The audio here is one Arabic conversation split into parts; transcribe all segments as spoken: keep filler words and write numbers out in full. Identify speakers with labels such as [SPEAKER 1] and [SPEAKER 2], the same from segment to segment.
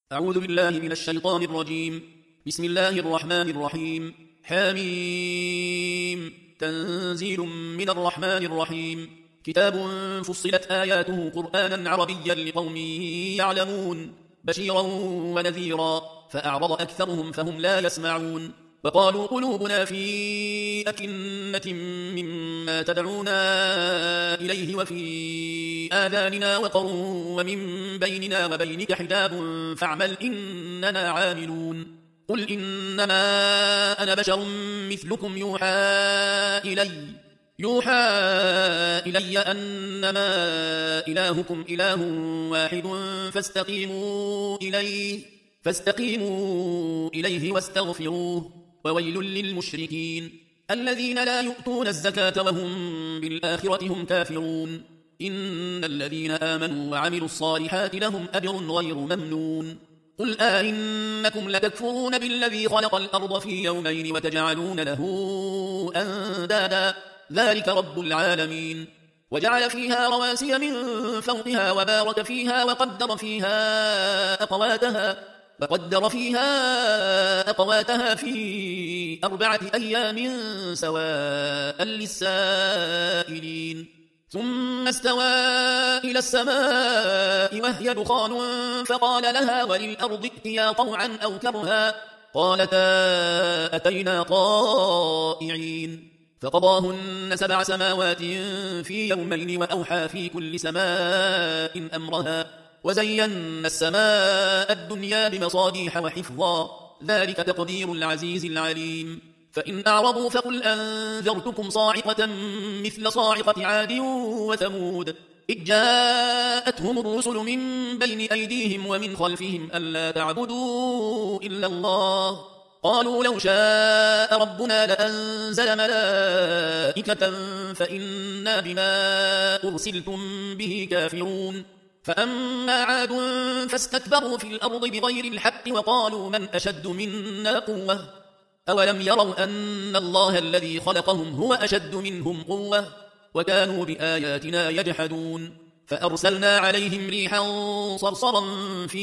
[SPEAKER 1] أعوذ بالله من الشيطان الرجيم. بسم الله الرحمن الرحيم. حميم. تنزيل من الرحمن الرحيم. كتاب فصلت آياته قرآنا عربيا لقوم يعلمون بشيرا ونذيرا فأعرض أكثرهم فهم لا يسمعون وقالوا قلوبنا في أكنة مما تدعونا إليه وفي آذاننا وقر ومن بيننا وبينك حجاب فاعمل إننا عاملون قل إنما أنا بشر مثلكم يوحى إلي يوحى إلي أنما إلهكم إله واحد فاستقيموا إليه فاستقيموا إليه واستغفروه وويل للمشركين الذين لا يؤتون الزكاة وهم بالآخرة هم كافرون إن الذين آمنوا وعملوا الصالحات لهم أجر غير ممنون قل أئنكم لتكفرون بالذي خلق الأرض في يومين وتجعلون له أندادا ذلك رب العالمين وجعل فيها رواسي من فوقها وبارك فيها وقدر فيها أقواتها وقدر فيها أقواتها في أربعة أيام سواء للسائلين ثم استوى إلى السماء وهي دخان فقال لها وللأرض ائتيا طوعا أو كرها قالتا أتينا طائعين فقضاهن سبع سماوات في يومين وأوحى في كل سماء أمرها وزينا السماء الدنيا بمصابيح وحفظا ذلك تقدير العزيز العليم فإن أعرضوا فقل أنذرتكم صاعقة مثل صاعقة عاد وثمود إذ جاءتهم الرسل من بين أيديهم ومن خلفهم ألا تعبدوا إلا الله قالوا لو شاء ربنا لأنزل ملائكة فإنا بما أرسلتم به كافرون فأما عاد فاستكبروا في الأرض بغير الحق وقالوا من أشد منا قوة أولم يروا أن الله الذي خلقهم هو أشد منهم قوة وكانوا بآياتنا يجحدون فأرسلنا عليهم ريحا صرصرا في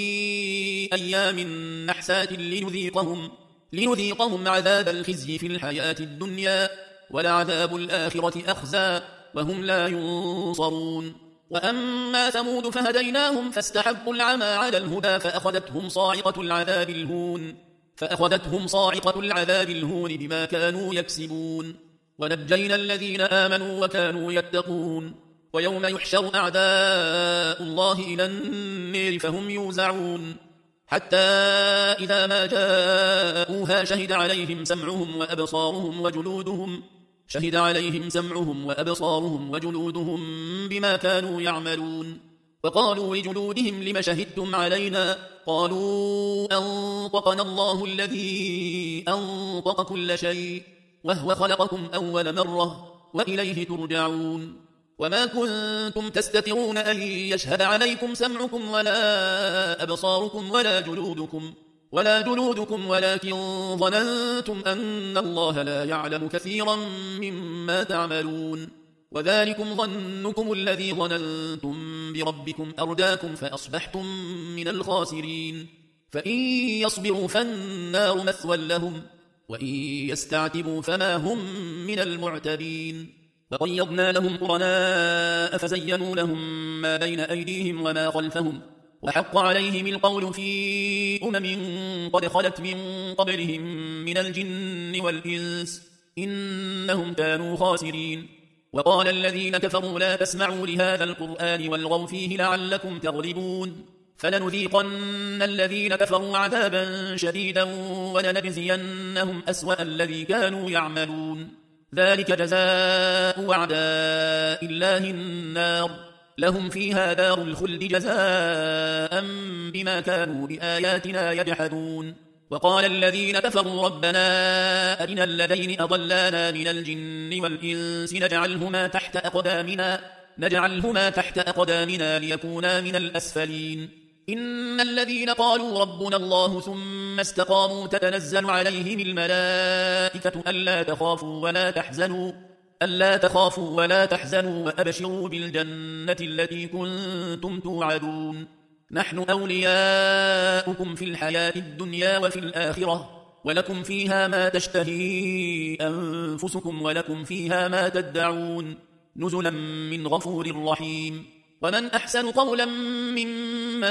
[SPEAKER 1] أيام نحسات لنذيقهم, لنذيقهم عذاب الخزي في الحياة الدنيا ولعذاب الآخرة أخزى وهم لا ينصرون وأما ثمود فهديناهم فاستحبوا العمى على الهدى فأخذتهم صاعقة العذاب الهون فأخذتهم صاعقة العذاب الهون بما كانوا يكسبون ونجينا الذين آمنوا وكانوا يتقون ويوم يحشر أعداء الله إلى النار فهم يوزعون حتى إذا ما جاءوها شهد عليهم سمعهم وأبصارهم وجلودهم شهد عليهم سمعهم وأبصارهم وجلودهم بما كانوا يعملون وقالوا لجلودهم لم شهدتم علينا قالوا أنطقنا الله الذي أنطق كل شيء وهو خلقكم أول مرة وإليه ترجعون وما كنتم تستترون أن يشهد عليكم سمعكم ولا أبصاركم ولا جلودكم ولا جلودكم ولكن ظننتم أن الله لا يعلم كثيرا مما تعملون وذلكم ظنكم الذي ظننتم بربكم أرداكم فأصبحتم من الخاسرين فإن يصبروا فالنار مثوى لهم وإن يستعتبوا فما هم من المعتبين وقيضنا لهم قرناء فزينوا لهم ما بين أيديهم وما خلفهم وحق عليهم القول في أمم قد خلت من قبلهم من الجن والإنس إنهم كانوا خاسرين وقال الذين كفروا لا تسمعوا لهذا القرآن والغوا فيه لعلكم تغلبون فلنذيقن الذين كفروا عذابا شديدا ولنجزينهم أسوأ الذي كانوا يعملون ذلك جزاء أعداء الله النار لهم فيها دار الخلد جزاء بما كانوا بآياتنا يجحدون وقال الذين كفروا ربنا أرنا الذين أضلانا من الجن والإنس نجعلهما تحت أقدامنا نجعلهما تحت أقدامنا ليكونا من الأسفلين إن الذين قالوا ربنا الله ثم استقاموا تتنزل عليهم الملائكة ألا تخافوا ولا تحزنوا ألا تخافوا ولا تحزنوا وأبشروا بالجنة التي كنتم توعدون نحن أولياؤكم في الحياة الدنيا وفي الآخرة ولكم فيها ما تشتهي أنفسكم ولكم فيها ما تدعون نزلا من غفور رحيم ومن أحسن قولا ممن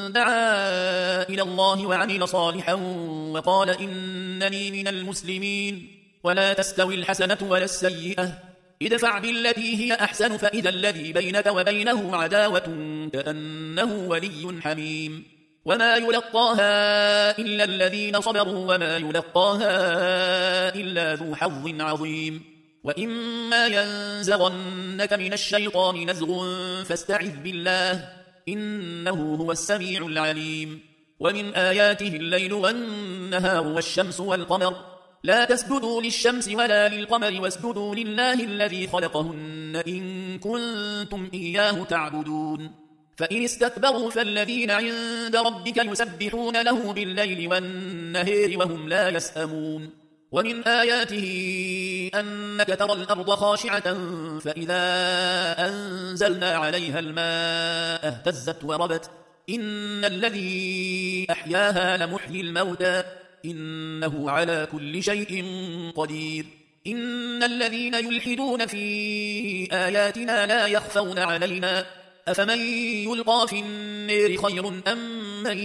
[SPEAKER 1] دعا إلى الله وعمل صالحا وقال إنني من المسلمين ولا تستوي الحسنة ولا السيئة ادفع بالتي هي أحسن فإذا الذي بينك وبينه عداوة كأنه ولي حميم وما يلقاها إلا الذين صبروا وما يلقاها إلا ذو حظ عظيم وإما ينزغنك من الشيطان نزغ فاستعذ بالله إنه هو السميع العليم ومن آياته الليل والنهار والشمس والقمر لا تسجدوا للشمس ولا للقمر واسجدوا لله الذي خلقهن إن كنتم إياه تعبدون فإن استكبروا فالذين عند ربك يسبحون له بالليل والنهار وهم لا يسأمون ومن آياته أنك ترى الأرض خاشعة فإذا أنزلنا عليها الماء اهتزت وربت إن الذي أحياها لمحيي الموتى إنه على كل شيء قدير إن الذين يلحدون في آياتنا لا يخفون علينا أفمن يلقى في النار خير أم من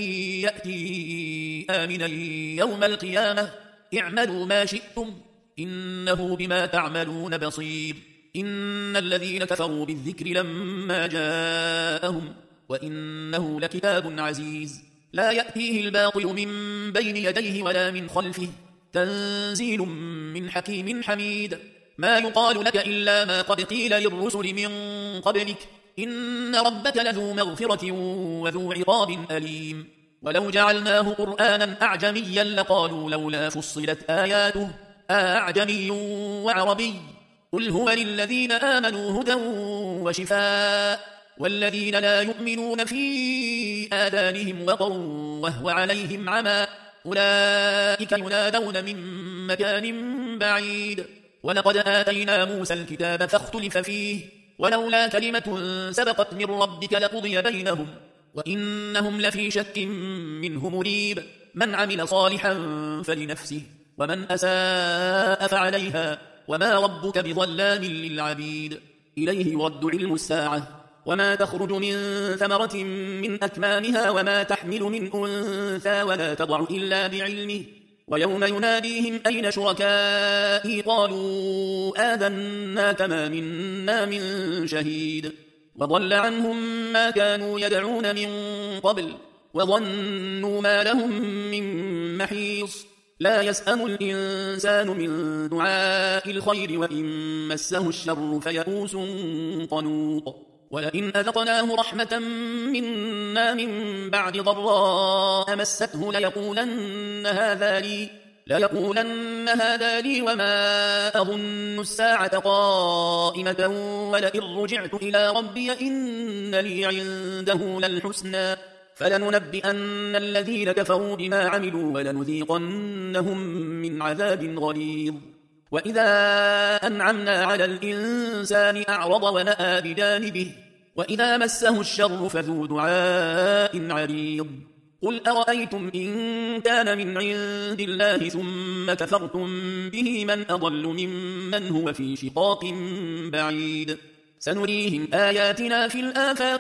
[SPEAKER 1] يأتي آمنا يوم القيامة اعملوا ما شئتم إنه بما تعملون بصير إن الذين كفروا بالذكر لما جاءهم وإنه لكتاب عزيز لا يأتيه الباطل من بين يديه ولا من خلفه تنزيل من حكيم حميد ما يقال لك إلا ما قد قيل للرسل من قبلك إن ربك لذو مغفرة وذو عقاب أليم ولو جعلناه قرآنا أعجميا لقالوا لولا فصلت آياته أعجمي وعربي قل هو للذين آمنوا هدى وشفاء والذين لا يؤمنون في آذانهم وقر وهو عليهم عمى أولئك ينادون من مكان بعيد ولقد آتينا موسى الكتاب فاختلف فيه ولولا كلمة سبقت من ربك لقضي بينهم وإنهم لفي شك منه مريب من عمل صالحا فلنفسه ومن أساء فعليها وما ربك بظلام للعبيد إليه يرد علم الساعة وما تخرج من ثمرة من أكمامها وما تحمل من أنثى ولا تضع إلا بعلمه ويوم يناديهم أين شركائي قالوا آذنا كما منا من شهيد وضل عنهم ما كانوا يدعون من قبل وظنوا ما لهم من محيص لا يسأم الإنسان من دعاء الخير وإن مسه الشر فيئوس قنوط ولئن أذقناه رحمة منا من بعد ضراء مسته ليقولن هذا لي ليقولن هذا لي وما أظن الساعة قائمة ولئن رجعت إلى ربي إن لي عنده للحسنى فلننبئن الذين كفروا بما عملوا ولنذيقنهم من عذاب غليظ وإذا أنعمنا على الإنسان أعرض ونأى بجانبه وإذا مسه الشر فذو دعاء عريض قل أرأيتم إن كان من عند الله ثم كفرتم به من أضل ممن هو في شقاق بعيد سنريهم آياتنا في الآفاق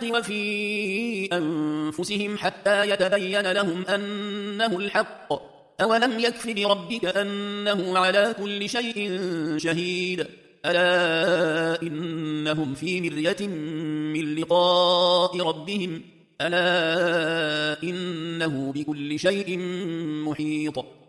[SPEAKER 1] وفي أنفسهم حتى يتبين لهم أنه الحق أولم يكف بربك أنه على كل شيء شهيد ألا إنهم في مرية من لقاء ربهم ألا إنه بكل شيء محيط